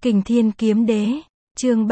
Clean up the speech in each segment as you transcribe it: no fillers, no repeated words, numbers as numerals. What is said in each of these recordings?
Kình Thiên Kiếm Đế, chương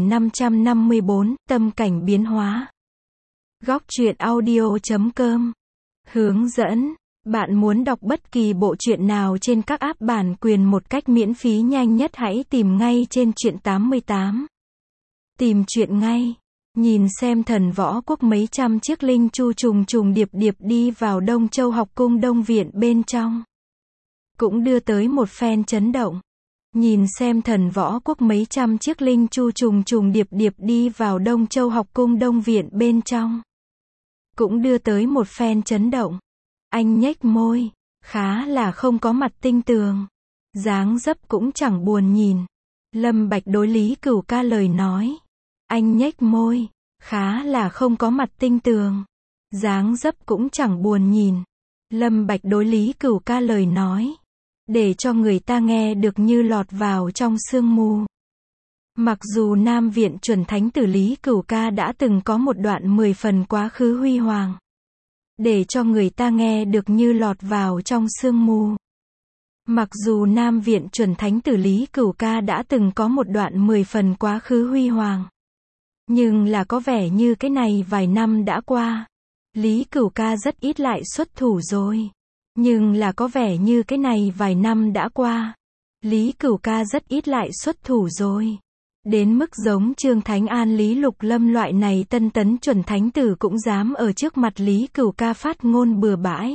3554, tâm cảnh biến hóa. Góc truyện audio.com. Hướng dẫn. Bạn muốn đọc bất kỳ bộ truyện nào trên các app bản quyền một cách miễn phí nhanh nhất hãy tìm ngay trên truyện 88. Tìm truyện ngay. Nhìn xem Thần Võ Quốc mấy trăm chiếc linh chu trùng trùng điệp điệp đi vào Đông Châu học cung Đông Viện bên trong. Cũng đưa tới một phen chấn động. Nhìn xem Thần Võ Quốc mấy trăm chiếc linh chu trùng trùng điệp điệp đi vào Đông Châu học cung Đông Viện bên trong. Cũng đưa tới một phen chấn động. Anh nhếch môi, khá là không có mặt tinh tường. Dáng dấp cũng chẳng buồn nhìn. Lâm Bạch đối Lý Cửu Ca lời nói. Anh nhếch môi, khá là không có mặt tinh tường. Dáng dấp cũng chẳng buồn nhìn. Lâm Bạch đối Lý Cửu Ca lời nói. Để cho người ta nghe được như lọt vào trong sương mù. Mặc dù Nam Viện chuẩn thánh tử Lý Cửu Ca đã từng có một đoạn 10 phần quá khứ huy hoàng. Để cho người ta nghe được như lọt vào trong sương mù. Mặc dù Nam Viện chuẩn thánh tử Lý Cửu Ca đã từng có một đoạn 10 phần quá khứ huy hoàng. Nhưng là có vẻ như cái này vài năm đã qua. Lý Cửu Ca rất ít lại xuất thủ rồi. Nhưng là có vẻ như cái này vài năm đã qua. Lý Cửu Ca rất ít lại xuất thủ rồi. Đến mức giống Trương Thánh An Lý Lục Lâm loại này tân tấn chuẩn thánh tử cũng dám ở trước mặt Lý Cửu Ca phát ngôn bừa bãi.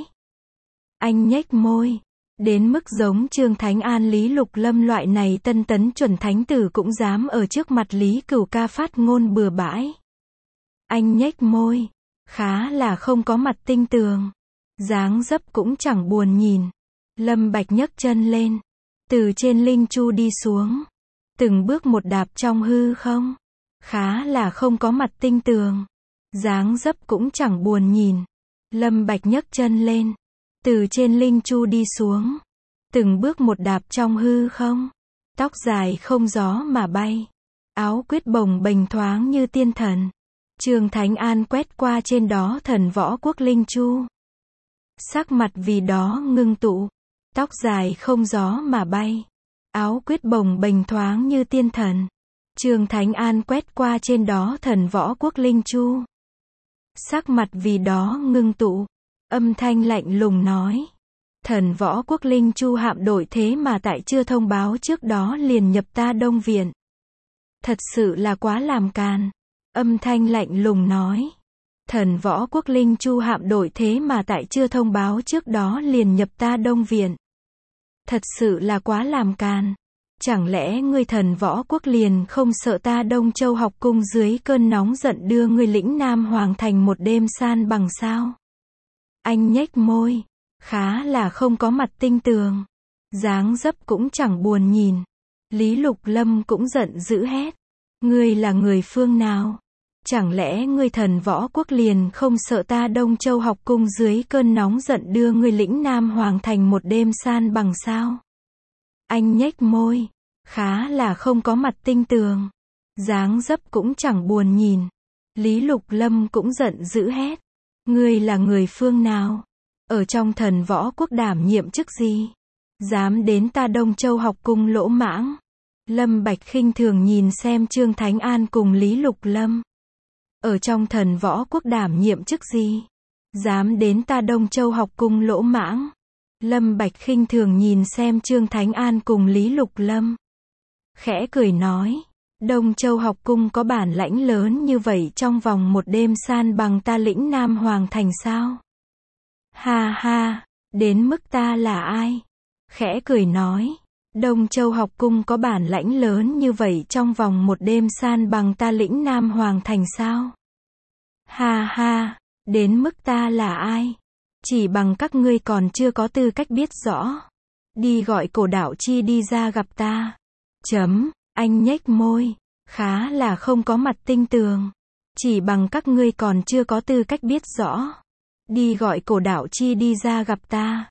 Anh nhếch môi. Đến mức giống Trương Thánh An Lý Lục Lâm loại này tân tấn chuẩn thánh tử cũng dám ở trước mặt Lý Cửu Ca phát ngôn bừa bãi. Anh nhếch môi. Khá là không có mặt tinh tường. Dáng dấp cũng chẳng buồn nhìn. Lâm Bạch nhấc chân lên. Từ trên linh chu đi xuống. Từng bước một đạp trong hư không. Khá là không có mặt tinh tường. Dáng dấp cũng chẳng buồn nhìn. Lâm Bạch nhấc chân lên. Từ trên linh chu đi xuống. Từng bước một đạp trong hư không. Tóc dài không gió mà bay. Áo quyết bồng bềnh thoáng như tiên thần. Trương Thánh An quét qua trên đó Thần Võ Quốc linh chu. Sắc mặt vì đó ngưng tụ. Tóc dài không gió mà bay. Áo quyết bồng bềnh thoáng như tiên thần. Trương Thánh An quét qua trên đó Thần Võ Quốc linh chu. Sắc mặt vì đó ngưng tụ. Âm thanh lạnh lùng nói. Thần Võ Quốc linh chu hạm đội thế mà tại chưa thông báo trước đó liền nhập ta Đông Viện. Thật sự là quá làm càn. Âm thanh lạnh lùng nói. Thần Võ Quốc linh chu hạm đội thế mà tại chưa thông báo trước đó liền nhập ta Đông Viện. Thật sự là quá làm càn. Chẳng lẽ ngươi Thần Võ Quốc liền không sợ ta Đông Châu học cung dưới cơn nóng giận đưa ngươi lĩnh Nam Hoàng thành một đêm san bằng sao? Anh nhếch môi. Khá là không có mặt tinh tường. Dáng dấp cũng chẳng buồn nhìn. Lý Lục Lâm cũng giận dữ hét. Ngươi là người phương nào? Chẳng lẽ ngươi Thần Võ Quốc liền không sợ ta Đông Châu học cung dưới cơn nóng giận đưa ngươi lĩnh Nam Hoàng thành một đêm san bằng sao? Anh nhếch môi. Khá là không có mặt tinh tường. Dáng dấp cũng chẳng buồn nhìn. Lý Lục Lâm cũng giận dữ hét. Ngươi là người phương nào? Ở trong Thần Võ Quốc đảm nhiệm chức gì? Dám đến ta Đông Châu học cung lỗ mãng? Lâm Bạch khinh thường nhìn xem Trương Thánh An cùng Lý Lục Lâm. Ở trong Thần Võ Quốc đảm nhiệm chức gì? Dám đến ta Đông Châu học cung lỗ mãng? Lâm Bạch khinh thường nhìn xem Trương Thánh An cùng Lý Lục Lâm. Khẽ cười nói. Đông Châu học cung có bản lãnh lớn như vậy trong vòng một đêm san bằng ta lĩnh Nam Hoàng thành sao? Ha ha, đến mức ta là ai? Khẽ cười nói. Đông Châu học cung có bản lãnh lớn như vậy trong vòng một đêm san bằng ta lĩnh Nam Hoàng thành sao? Ha ha, đến mức ta là ai? Chỉ bằng các ngươi còn chưa có tư cách biết rõ. Đi gọi Cổ Đạo Chi đi ra gặp ta. Anh nhếch môi. Khá là không có mặt tinh tường. Chỉ bằng các ngươi còn chưa có tư cách biết rõ. Đi gọi Cổ Đạo Chi đi ra gặp ta.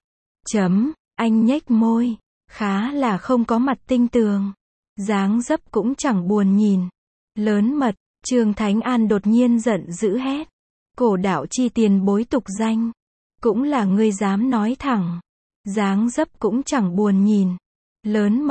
Anh nhếch môi. Khá là không có mặt tinh tường. Dáng dấp cũng chẳng buồn nhìn. Lớn mật. Trương Thánh An đột nhiên giận dữ hét. Cổ Đạo Chi tiền bối tục danh. Cũng là ngươi dám nói thẳng. Dáng dấp cũng chẳng buồn nhìn. Lớn mật.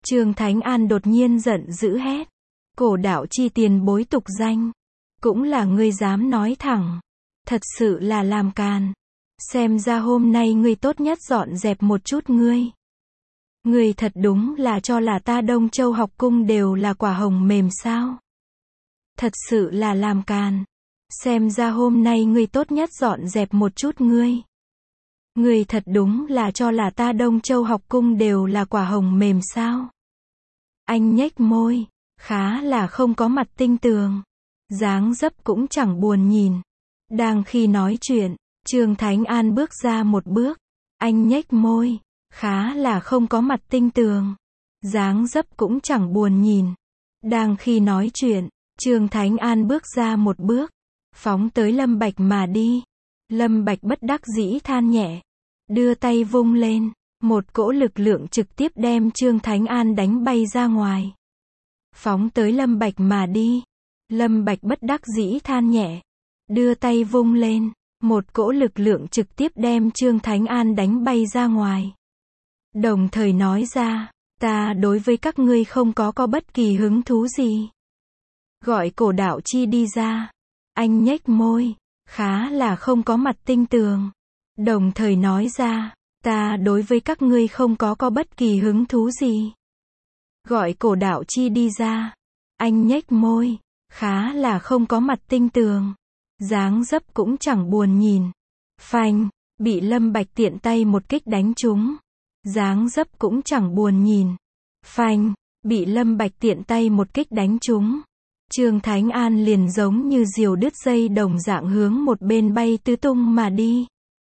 Trương Thánh An đột nhiên giận dữ hét. Cổ đạo chi tiền bối tục danh. Cũng là ngươi dám nói thẳng. Thật sự là làm càn. Xem ra hôm nay ngươi tốt nhất dọn dẹp một chút ngươi. Ngươi thật đúng là cho là ta Đông Châu học cung đều là quả hồng mềm sao? Thật sự là làm càn. Xem ra hôm nay ngươi tốt nhất dọn dẹp một chút ngươi. Ngươi thật đúng là cho là ta Đông Châu học cung đều là quả hồng mềm sao? Anh nhếch môi, khá là không có mặt tinh tường. Dáng dấp cũng chẳng buồn nhìn. Đang khi nói chuyện, Trương Thánh An bước ra một bước. Anh nhếch môi, khá là không có mặt tinh tường. Dáng dấp cũng chẳng buồn nhìn. Đang khi nói chuyện, Trương Thánh An bước ra một bước, phóng tới Lâm Bạch mà đi. Lâm Bạch bất đắc dĩ than nhẹ, đưa tay vung lên, một cỗ lực lượng trực tiếp đem Trương Thánh An đánh bay ra ngoài. Phóng tới Lâm Bạch mà đi. Lâm Bạch bất đắc dĩ than nhẹ, đưa tay vung lên, một cỗ lực lượng trực tiếp đem Trương Thánh An đánh bay ra ngoài. Đồng thời nói ra, ta đối với các ngươi không có bất kỳ hứng thú gì. Gọi cổ đạo chi đi ra. Anh nhếch môi, khá là không có mặt tinh tường. Đồng thời nói ra, ta đối với các ngươi không có bất kỳ hứng thú gì. Gọi cổ đạo chi đi ra. Anh nhếch môi, khá là không có mặt tinh tường. Dáng dấp cũng chẳng buồn nhìn. Phanh, bị Lâm Bạch tiện tay một kích đánh trúng. Dáng dấp cũng chẳng buồn nhìn. Phanh, bị Lâm Bạch tiện tay một kích đánh trúng. Trương Thánh An liền giống như diều đứt dây đồng dạng hướng một bên bay tứ tung mà đi.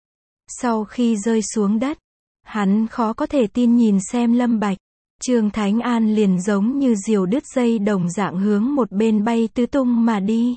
Sau khi rơi xuống đất, hắn khó có thể tin nhìn xem Lâm Bạch. Trương Thánh An liền giống như diều đứt dây đồng dạng hướng một bên bay tứ tung mà đi.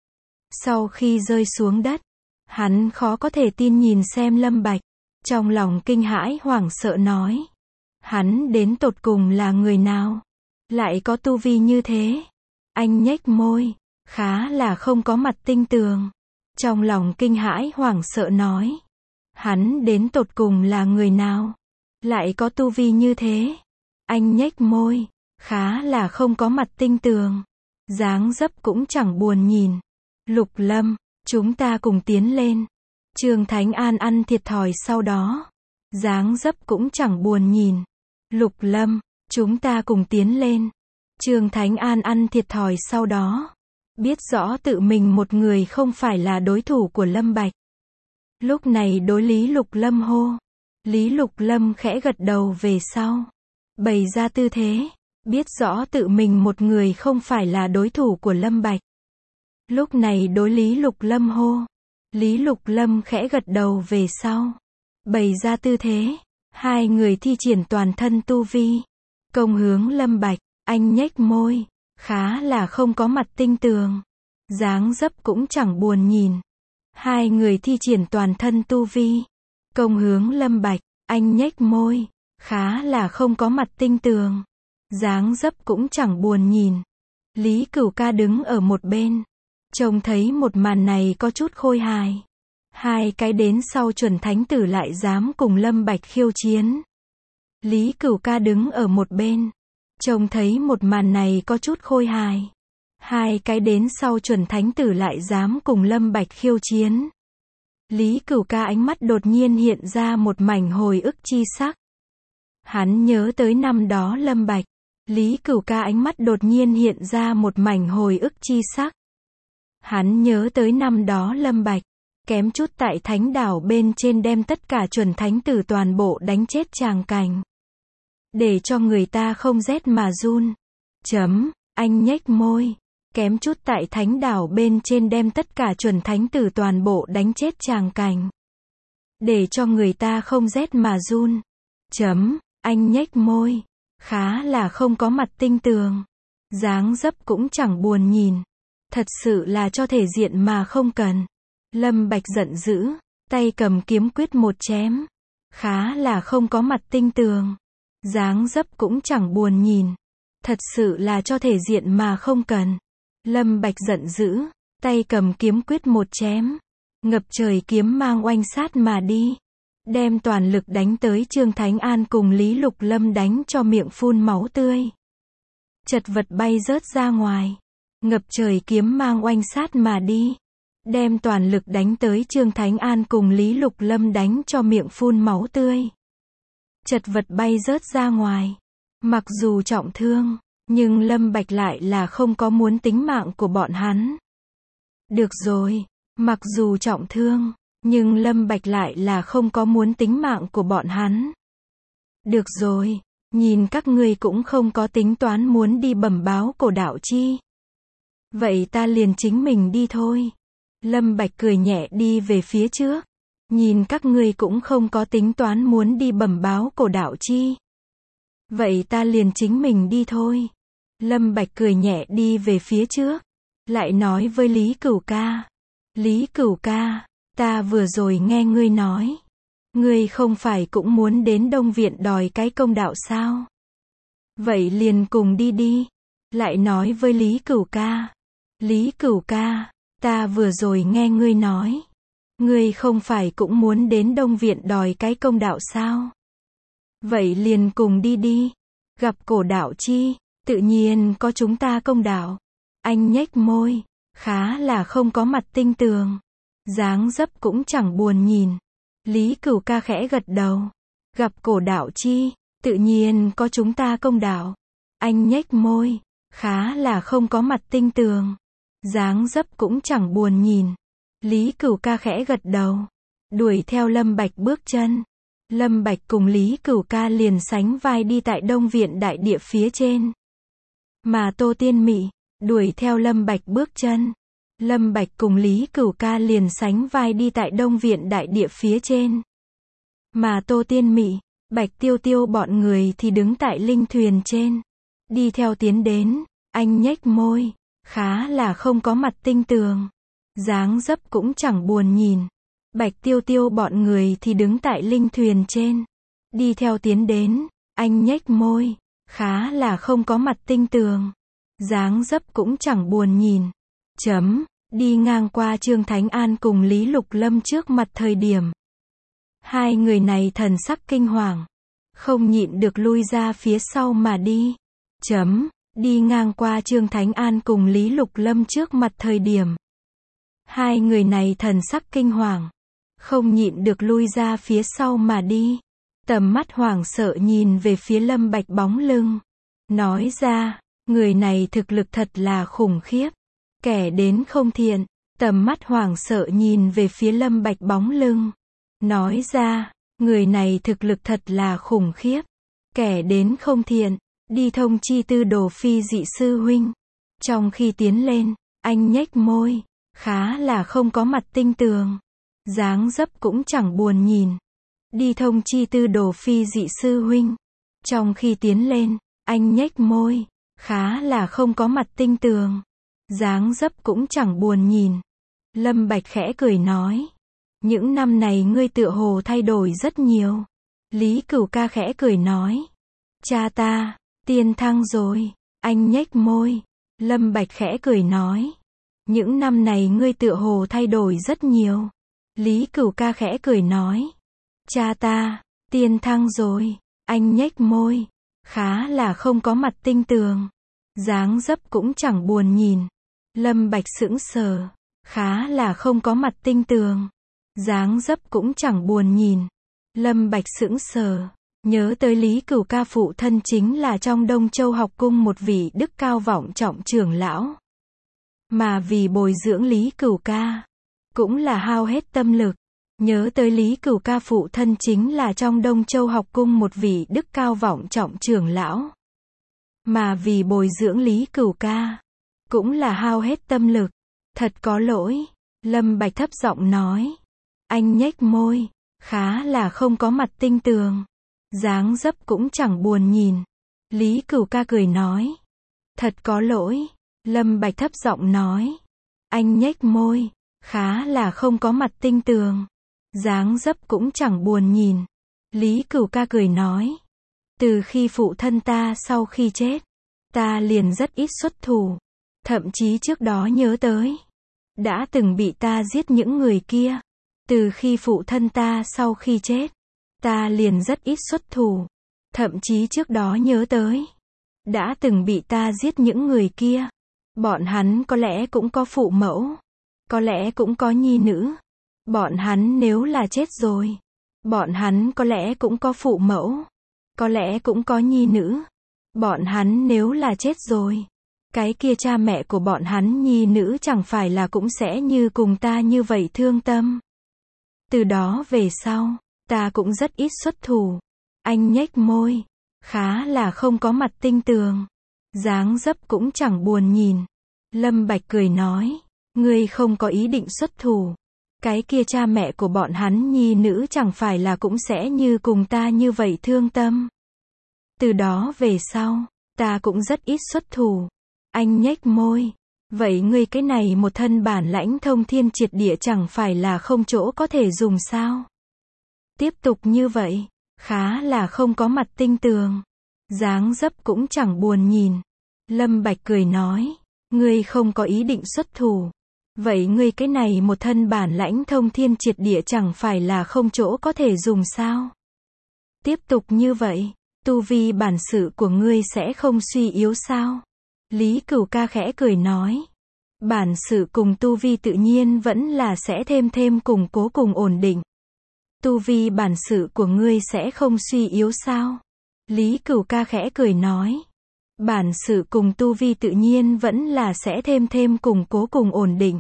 Sau khi rơi xuống đất, hắn khó có thể tin nhìn xem Lâm Bạch. Trong lòng kinh hãi hoảng sợ nói. Hắn đến tột cùng là người nào? Lại có tu vi như thế? Anh nhếch môi, khá là không có mặt tinh tường. Trong lòng kinh hãi hoảng sợ nói. Hắn đến tột cùng là người nào? Lại có tu vi như thế? Anh nhếch môi, khá là không có mặt tinh tường. Dáng dấp cũng chẳng buồn nhìn. Lục Lâm, chúng ta cùng tiến lên. Trương Thánh An ăn thiệt thòi sau đó. Dáng dấp cũng chẳng buồn nhìn. Lục Lâm, chúng ta cùng tiến lên. Trương Thánh An ăn thiệt thòi sau đó. Biết rõ tự mình một người không phải là đối thủ của Lâm Bạch. Lúc này đối Lý Lục Lâm hô. Lý Lục Lâm khẽ gật đầu về sau. Bày ra tư thế. Biết rõ tự mình một người không phải là đối thủ của Lâm Bạch. Lúc này đối Lý Lục Lâm hô. Lý Lục Lâm khẽ gật đầu về sau. Bày ra tư thế. Hai người thi triển toàn thân tu vi. Công hướng Lâm Bạch. Anh nhếch môi. Khá là không có mặt tinh tường. Dáng dấp cũng chẳng buồn nhìn. Hai người thi triển toàn thân tu vi. Công hướng Lâm Bạch. Anh nhếch môi. Khá là không có mặt tinh tường. Dáng dấp cũng chẳng buồn nhìn. Lý Cửu Ca đứng ở một bên. Trông thấy một màn này có chút khôi hài. Hai cái đến sau chuẩn thánh tử lại dám cùng Lâm Bạch khiêu chiến. Lý Cửu Ca đứng ở một bên. Trông thấy một màn này có chút khôi hài. Hai cái đến sau chuẩn thánh tử lại dám cùng Lâm Bạch khiêu chiến. Lý Cửu Ca ánh mắt đột nhiên hiện ra một mảnh hồi ức chi sắc. Hắn nhớ tới năm đó Lâm Bạch. Lý Cửu Ca ánh mắt đột nhiên hiện ra một mảnh hồi ức chi sắc. Hắn nhớ tới năm đó Lâm Bạch. Kém chút tại thánh đảo bên trên đem tất cả chuẩn thánh tử toàn bộ đánh chết tràng cảnh. Để cho người ta không rét mà run. Anh nhếch môi. Kém chút tại thánh đảo bên trên đem tất cả chuẩn thánh tử toàn bộ đánh chết tràng cảnh. Để cho người ta không rét mà run. Anh nhếch môi. Khá là không có mặt tinh tường. Dáng dấp cũng chẳng buồn nhìn. Thật sự là cho thể diện mà không cần. Lâm Bạch giận dữ. Tay cầm kiếm quyết một chém. Khá là không có mặt tinh tường. Dáng dấp cũng chẳng buồn nhìn. Thật sự là cho thể diện mà không cần. Lâm Bạch giận dữ. Tay cầm kiếm quyết một chém. Ngập trời kiếm mang oanh sát mà đi. đem toàn lực đánh tới Trương Thánh An cùng Lý Lục Lâm đánh cho miệng phun máu tươi. Chật vật bay rớt ra ngoài. Ngập trời kiếm mang oanh sát mà đi. Đem toàn lực đánh tới Trương Thánh An cùng Lý Lục Lâm đánh cho miệng phun máu tươi. Chật vật bay rớt ra ngoài. Mặc dù trọng thương, nhưng Lâm Bạch lại là không có muốn tính mạng của bọn hắn. Được rồi, mặc dù trọng thương, nhưng Lâm Bạch lại là không có muốn tính mạng của bọn hắn. Được rồi, nhìn các ngươi cũng không có tính toán muốn đi bẩm báo Cổ Đạo Chi. Vậy ta liền chính mình đi thôi. Lâm Bạch cười nhẹ đi về phía trước. Nhìn các ngươi cũng không có tính toán muốn đi bẩm báo Cổ Đạo Chi. Vậy ta liền chính mình đi thôi. Lâm Bạch cười nhẹ đi về phía trước. Lại nói với Lý Cửu ca. Lý Cửu ca, ta vừa rồi nghe ngươi nói. Ngươi không phải cũng muốn đến Đông Viện đòi cái công đạo sao? Vậy liền cùng đi đi. Lại nói với Lý Cửu ca. Lý Cửu ca, ta vừa rồi nghe ngươi nói. Ngươi không phải cũng muốn đến Đông Viện đòi cái công đạo sao? Vậy liền cùng đi đi. Gặp Cổ Đạo Chi, tự nhiên có chúng ta công đạo. Anh nhếch môi, khá là không có mặt tinh tường. Dáng dấp cũng chẳng buồn nhìn. Lý Cửu ca khẽ gật đầu. Gặp Cổ Đạo Chi, tự nhiên có chúng ta công đạo. Anh nhếch môi, khá là không có mặt tinh tường. Dáng dấp cũng chẳng buồn nhìn. Lý Cửu ca khẽ gật đầu. Đuổi theo Lâm Bạch bước chân. Lâm Bạch cùng Lý Cửu ca liền sánh vai đi tại Đông Viện đại địa phía trên. Mà Tô Tiên Mị, đuổi theo Lâm Bạch bước chân. Lâm Bạch cùng Lý Cửu ca liền sánh vai đi tại Đông Viện đại địa phía trên. Mà Tô Tiên Mị, Bạch Tiêu Tiêu bọn người thì đứng tại linh thuyền trên. Đi theo tiến đến, anh nhếch môi, khá là không có mặt tinh tường. Dáng dấp cũng chẳng buồn nhìn. Bạch Tiêu Tiêu bọn người thì đứng tại linh thuyền trên. Đi theo tiến đến, anh nhếch môi, khá là không có mặt tinh tường. Dáng dấp cũng chẳng buồn nhìn. Đi ngang qua Trương Thánh An cùng Lý Lục Lâm trước mặt thời điểm. Hai người này thần sắc kinh hoàng. Không nhịn được lui ra phía sau mà đi. Đi ngang qua Trương Thánh An cùng Lý Lục Lâm trước mặt thời điểm. Hai người này thần sắc kinh hoàng. Không nhịn được lui ra phía sau mà đi. Tầm mắt hoảng sợ nhìn về phía Lâm Bạch bóng lưng. Nói ra, người này thực lực thật là khủng khiếp. Kẻ đến không thiện. Tầm mắt hoảng sợ nhìn về phía Lâm Bạch bóng lưng. Nói ra, người này thực lực thật là khủng khiếp. Kẻ đến không thiện. Đi thông chi Tư Đồ Phi dị sư huynh. Trong khi tiến lên, anh nhếch môi, khá là không có mặt tinh tường. Dáng dấp cũng chẳng buồn nhìn. Đi thông chi Tư Đồ Phi dị sư huynh. Trong khi tiến lên, anh nhếch môi, khá là không có mặt tinh tường. Dáng dấp cũng chẳng buồn nhìn. Lâm Bạch khẽ cười nói. Những năm này ngươi tựa hồ thay đổi rất nhiều. Lý Cửu ca khẽ cười nói. Cha ta, tiên thăng rồi. Anh nhếch môi. Lâm Bạch khẽ cười nói. Những năm này ngươi tựa hồ thay đổi rất nhiều. Lý Cửu ca khẽ cười nói. Cha ta, tiên thăng rồi. Anh nhếch môi. Khá là không có mặt tinh tường. Dáng dấp cũng chẳng buồn nhìn. Lâm Bạch sững sờ. Khá là không có mặt tinh tường. Dáng dấp cũng chẳng buồn nhìn. Lâm Bạch sững sờ. Nhớ tới Lý Cửu ca phụ thân chính là trong Đông Châu học cung một vị đức cao vọng trọng trưởng lão. Mà vì bồi dưỡng Lý Cửu ca, cũng là hao hết tâm lực. Nhớ tới Lý Cửu ca phụ thân chính là trong Đông Châu học cung một vị đức cao vọng trọng trưởng lão. Mà vì bồi dưỡng Lý Cửu ca, cũng là hao hết tâm lực. Thật có lỗi. Lâm Bạch thấp giọng nói. Anh nhếch môi, khá là không có mặt tinh tường. Dáng dấp cũng chẳng buồn nhìn. Lý Cửu ca cười nói. Thật có lỗi. Lâm Bạch thấp giọng nói. Anh nhếch môi, khá là không có mặt tinh tường. Dáng dấp cũng chẳng buồn nhìn. Lý Cửu ca cười nói. Từ khi phụ thân ta sau khi chết, ta liền rất ít xuất thủ. Thậm chí trước đó nhớ tới, đã từng bị ta giết những người kia. Từ khi phụ thân ta sau khi chết, ta liền rất ít xuất thủ. Thậm chí trước đó nhớ tới, đã từng bị ta giết những người kia. Bọn hắn có lẽ cũng có phụ mẫu, có lẽ cũng có nhi nữ. Bọn hắn nếu là chết rồi, bọn hắn có lẽ cũng có phụ mẫu, có lẽ cũng có nhi nữ. Bọn hắn nếu là chết rồi, cái kia cha mẹ của bọn hắn nhi nữ chẳng phải là cũng sẽ như cùng ta như vậy thương tâm. Từ đó về sau, ta cũng rất ít xuất thủ. Anh nhếch môi, khá là không có mặt tinh tường. Dáng dấp cũng chẳng buồn nhìn. Lâm Bạch cười nói, ngươi không có ý định xuất thủ. Cái kia cha mẹ của bọn hắn nhi nữ chẳng phải là cũng sẽ như cùng ta như vậy thương tâm. Từ đó về sau, ta cũng rất ít xuất thủ. Anh nhếch môi, vậy ngươi cái này một thân bản lãnh thông thiên triệt địa chẳng phải là không chỗ có thể dùng sao? Tiếp tục như vậy, khá là không có mặt tinh tường. Dáng dấp cũng chẳng buồn nhìn. Lâm Bạch cười nói, ngươi không có ý định xuất thủ. Vậy ngươi cái này một thân bản lãnh thông thiên triệt địa chẳng phải là không chỗ có thể dùng sao? Tiếp tục như vậy, tu vi bản sự của ngươi sẽ không suy yếu sao? Lý Cửu Ca khẽ cười nói, bản sự cùng tu vi tự nhiên vẫn là sẽ thêm củng cố cùng ổn định. Tu vi bản sự của ngươi sẽ không suy yếu sao? Lý Cửu Ca khẽ cười nói, bản sự cùng tu vi tự nhiên vẫn là sẽ thêm củng cố cùng ổn định.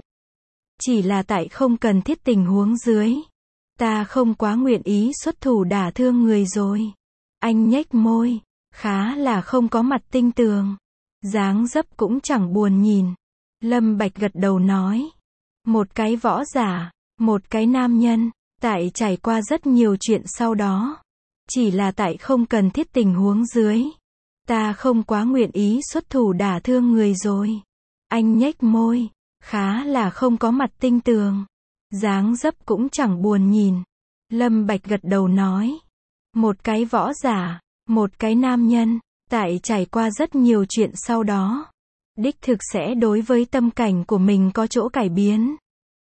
Chỉ là tại không cần thiết tình huống dưới, ta không quá nguyện ý xuất thủ đả thương người rồi. Anh nhếch môi, khá là không có mặt tinh tường. Dáng dấp cũng chẳng buồn nhìn. Lâm Bạch gật đầu nói, một cái võ giả, một cái nam nhân, tại trải qua rất nhiều chuyện sau đó, chỉ là tại không cần thiết tình huống dưới, ta không quá nguyện ý xuất thủ đả thương người rồi. Anh nhếch môi, khá là không có mặt tinh tường. Dáng dấp cũng chẳng buồn nhìn. Lâm Bạch gật đầu nói, một cái võ giả, một cái nam nhân, tại trải qua rất nhiều chuyện sau đó, đích thực sẽ đối với tâm cảnh của mình có chỗ cải biến.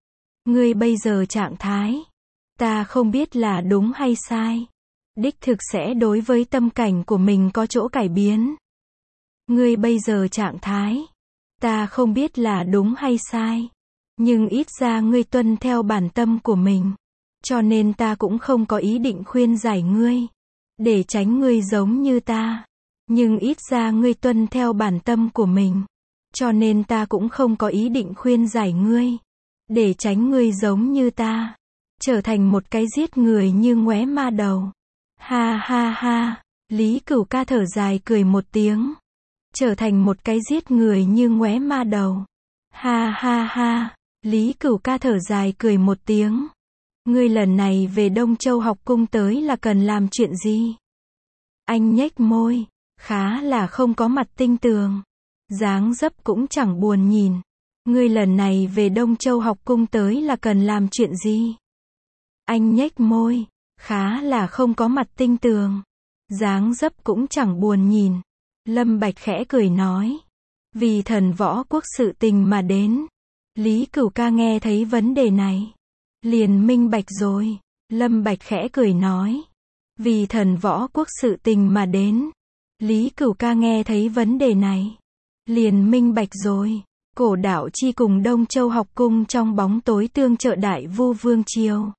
Ngươi bây giờ trạng thái, ta không biết là đúng hay sai. Đích thực sẽ đối với tâm cảnh của mình có chỗ cải biến. Ngươi bây giờ trạng thái, ta không biết là đúng hay sai. Nhưng ít ra ngươi tuân theo bản tâm của mình. Cho nên ta cũng không có ý định khuyên giải ngươi, để tránh ngươi giống như ta. Nhưng ít ra ngươi tuân theo bản tâm của mình. Cho nên ta cũng không có ý định khuyên giải ngươi, để tránh ngươi giống như ta, trở thành một cái giết người như ngóe ma đầu. Ha ha ha, Lý Cửu Ca thở dài cười một tiếng. Trở thành một cái giết người như ngóe ma đầu. Ha ha ha, Lý Cửu Ca thở dài cười một tiếng. Ngươi lần này về Đông Châu học cung tới là cần làm chuyện gì? Anh nhếch môi, khá là không có mặt tinh tường. Dáng dấp cũng chẳng buồn nhìn. Ngươi lần này về Đông Châu học cung tới là cần làm chuyện gì? Anh nhếch môi, khá là không có mặt tinh tường. Dáng dấp cũng chẳng buồn nhìn. Lâm Bạch khẽ cười nói, vì Thần Võ Quốc sự tình mà đến. Lý Cửu Ca nghe thấy vấn đề này, liền minh bạch rồi. Lâm Bạch khẽ cười nói, vì Thần Võ Quốc sự tình mà đến. Lý Cửu Ca nghe thấy vấn đề này, liền minh bạch rồi. Cổ Đạo Chi cùng Đông Châu học cung trong bóng tối tương trợ Đại Vu Vương triều.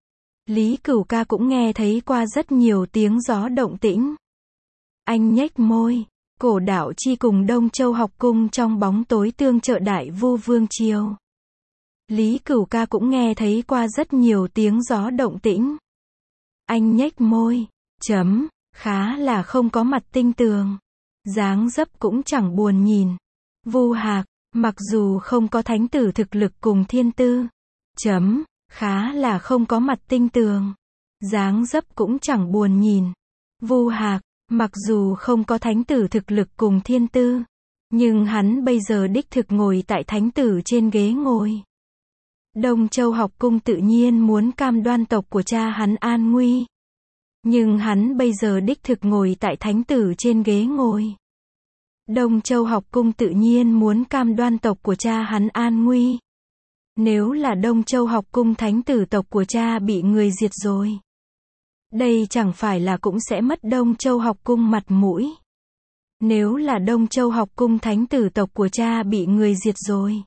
Lý Cửu Ca cũng nghe thấy qua rất nhiều tiếng gió động tĩnh. Anh nhếch môi, Cổ Đạo Chi cùng Đông Châu học cung trong bóng tối tương trợ Đại Vu Vương triều. Lý Cửu Ca cũng nghe thấy qua rất nhiều tiếng gió động tĩnh. Anh nhếch môi, khá là không có mặt tinh tường. Dáng dấp cũng chẳng buồn nhìn. Vu Hạc, mặc dù không có thánh tử thực lực cùng thiên tư, khá là không có mặt tinh tường. Dáng dấp cũng chẳng buồn nhìn. Vu Hạc, mặc dù không có thánh tử thực lực cùng thiên tư, nhưng hắn bây giờ đích thực ngồi tại thánh tử trên ghế ngồi. Đông Châu học cung tự nhiên muốn cam đoan tộc của cha hắn an nguy. Nhưng hắn bây giờ đích thực ngồi tại thánh tử trên ghế ngồi. Đông Châu học cung tự nhiên muốn cam đoan tộc của cha hắn an nguy. Nếu là Đông Châu học cung thánh tử tộc của cha bị người diệt rồi, đây chẳng phải là cũng sẽ mất Đông Châu học cung mặt mũi. Nếu là Đông Châu học cung thánh tử tộc của cha bị người diệt rồi,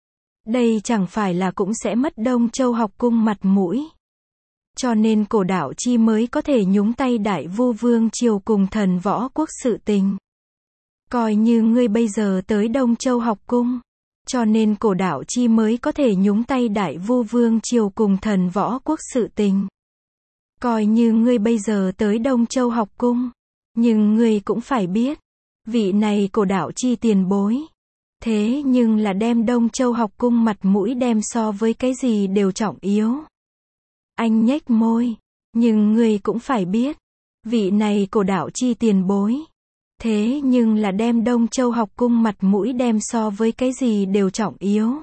đây chẳng phải là cũng sẽ mất Đông Châu học cung mặt mũi. Cho nên Cổ Đạo Chi mới có thể nhúng tay Đại Vu Vương triều cùng Thần Võ Quốc sự tình. Coi như ngươi bây giờ tới Đông Châu học cung, cho nên Cổ Đạo Chi mới có thể nhúng tay Đại Vu Vương triều cùng Thần Võ Quốc sự tình. Coi như ngươi bây giờ tới Đông Châu học cung, nhưng ngươi cũng phải biết, vị này Cổ Đạo Chi tiền bối, thế nhưng là đem Đông Châu học cung mặt mũi đem so với cái gì đều trọng yếu. Anh nhếch môi, nhưng ngươi cũng phải biết, vị này Cổ Đạo Chi tiền bối, thế nhưng là đem Đông Châu học cung mặt mũi đem so với cái gì đều trọng yếu.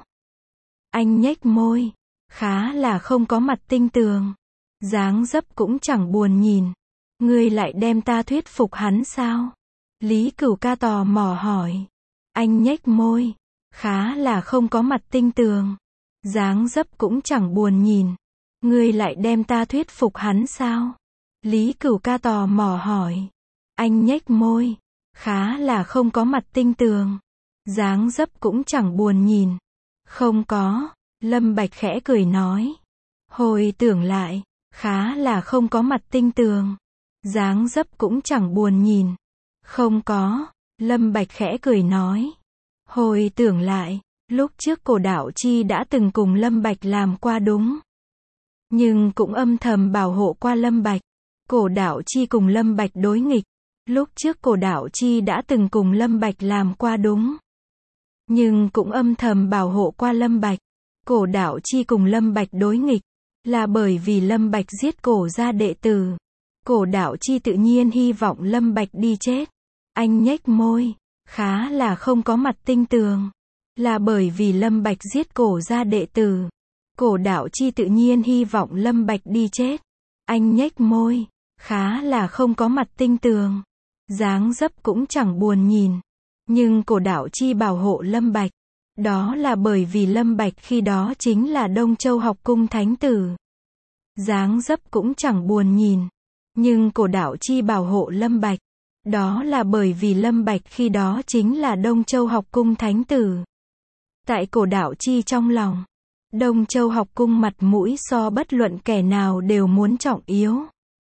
Anh nhếch môi, khá là không có mặt tinh tường, dáng dấp cũng chẳng buồn nhìn. Ngươi lại đem ta thuyết phục hắn sao? Lý Cửu Ca tò mò hỏi. Anh nhếch môi, khá là không có mặt tinh tường, dáng dấp cũng chẳng buồn nhìn. Ngươi lại đem ta thuyết phục hắn sao? Lý Cửu Ca tò mò hỏi. Anh nhếch môi, khá là không có mặt tinh tường, dáng dấp cũng chẳng buồn nhìn. Không có, Lâm Bạch khẽ cười nói. Hồi tưởng lại, khá là không có mặt tinh tường, dáng dấp cũng chẳng buồn nhìn. Không có, Lâm Bạch khẽ cười nói. Hồi tưởng lại, lúc trước Cổ Đạo Chi đã từng cùng Lâm Bạch làm qua đúng, nhưng cũng âm thầm bảo hộ qua Lâm Bạch. Cổ Đạo Chi cùng Lâm Bạch đối nghịch. Lúc trước Cổ Đạo Chi đã từng cùng Lâm Bạch làm qua đúng, nhưng cũng âm thầm bảo hộ qua Lâm Bạch. Cổ Đạo Chi cùng Lâm Bạch đối nghịch, là bởi vì Lâm Bạch giết Cổ gia đệ tử. Cổ Đạo Chi tự nhiên hy vọng Lâm Bạch đi chết. Anh nhếch môi, khá là không có mặt tinh tường, là bởi vì Lâm Bạch giết Cổ gia đệ tử. Cổ Đạo Chi tự nhiên hy vọng Lâm Bạch đi chết. Anh nhếch môi, khá là không có mặt tinh tường, dáng dấp cũng chẳng buồn nhìn. Nhưng Cổ Đạo Chi bảo hộ Lâm Bạch, đó là bởi vì Lâm Bạch khi đó chính là Đông Châu học cung thánh tử. Dáng dấp cũng chẳng buồn nhìn. Nhưng Cổ Đạo Chi bảo hộ Lâm Bạch, đó là bởi vì Lâm Bạch khi đó chính là Đông Châu học cung thánh tử. Tại Cổ Đạo Chi trong lòng, Đông Châu học cung mặt mũi so bất luận kẻ nào đều muốn trọng yếu.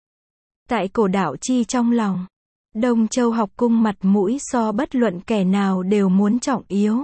Tại Cổ Đạo Chi trong lòng, Đông Châu học cung mặt mũi so bất luận kẻ nào đều muốn trọng yếu.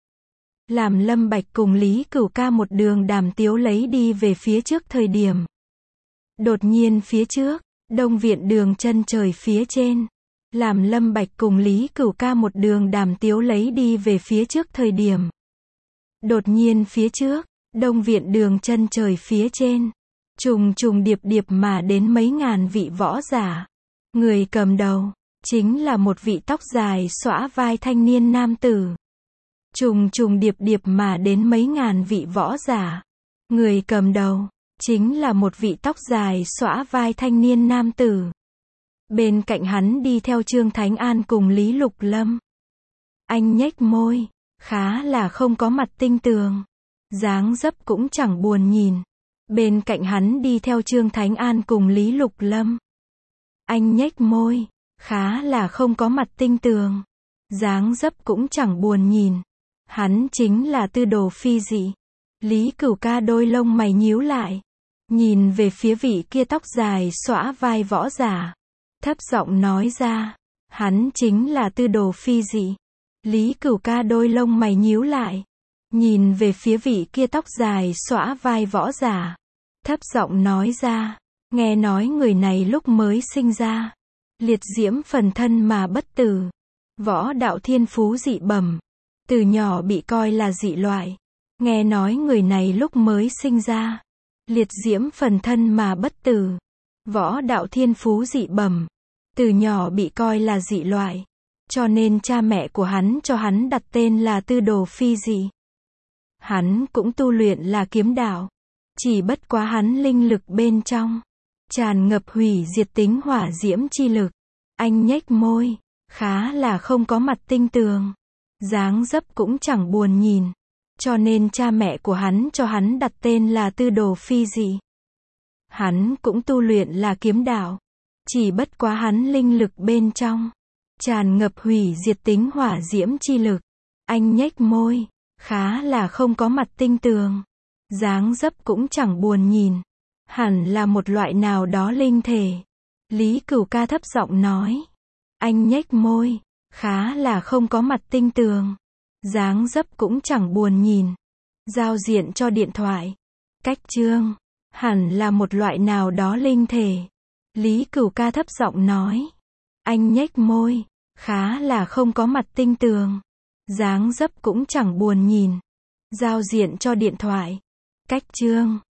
Làm Lâm Bạch cùng Lý Cửu Ca một đường đàm tiếu lấy đi về phía trước thời điểm, đột nhiên phía trước, Đông Viện đường chân trời phía trên, làm Lâm Bạch cùng Lý Cửu Ca một đường đàm tiếu lấy đi về phía trước thời điểm, đột nhiên phía trước, Đông Viện đường chân trời phía trên, trùng trùng điệp điệp mà đến mấy ngàn vị võ giả. Người cầm đầu, chính là một vị tóc dài xõa vai thanh niên nam tử. Trùng trùng điệp điệp mà đến mấy ngàn vị võ giả. Người cầm đầu, chính là một vị tóc dài xõa vai thanh niên nam tử. Bên cạnh hắn đi theo Trương Thánh An cùng Lý Lục Lâm. Anh nhếch môi, khá là không có mặt tinh tường, dáng dấp cũng chẳng buồn nhìn. Bên cạnh hắn đi theo Trương Thánh An cùng Lý Lục Lâm. Anh nhếch môi, khá là không có mặt tinh tường, dáng dấp cũng chẳng buồn nhìn. Hắn chính là Tư Đồ Phi Dị. Lý Cửu Ca đôi lông mày nhíu lại, nhìn về phía vị kia tóc dài xõa vai võ giả, thấp giọng nói ra, hắn chính là Tư Đồ Phi Dị. Lý Cửu Ca đôi lông mày nhíu lại, nhìn về phía vị kia tóc dài xõa vai võ giả, thấp giọng nói ra, nghe nói người này lúc mới sinh ra, liệt diễm phần thân mà bất tử, võ đạo thiên phú dị bẩm, từ nhỏ bị coi là dị loại. Nghe nói người này lúc mới sinh ra, liệt diễm phần thân mà bất tử, võ đạo thiên phú dị bẩm, từ nhỏ bị coi là dị loại, cho nên cha mẹ của hắn cho hắn đặt tên là Tư Đồ Phi Dị. Hắn cũng tu luyện là kiếm đạo, chỉ bất quá hắn linh lực bên trong tràn ngập hủy diệt tính hỏa diễm chi lực. Anh nhếch môi, khá là không có mặt tinh tường, dáng dấp cũng chẳng buồn nhìn. cho nên cha mẹ của hắn cho hắn đặt tên là Tư Đồ Phi Dị. Hắn cũng tu luyện là kiếm đạo. Chỉ bất quá hắn linh lực bên trong tràn ngập hủy diệt tính hỏa diễm chi lực. Anh nhếch môi, khá là không có mặt tinh tường. Dáng dấp cũng chẳng buồn nhìn. Hẳn là một loại nào đó linh thể. Lý Cửu Ca thấp giọng nói. Anh nhếch môi, khá là không có mặt tinh tường. Dáng dấp cũng chẳng buồn nhìn. Giao diện cho điện thoại. Cách chương. Hẳn là một loại nào đó linh thể. Lý Cửu Ca thấp giọng nói. Anh nhếch môi, khá là không có mặt tinh tường. Dáng dấp cũng chẳng buồn nhìn. Giao diện cho điện thoại. Cách chương.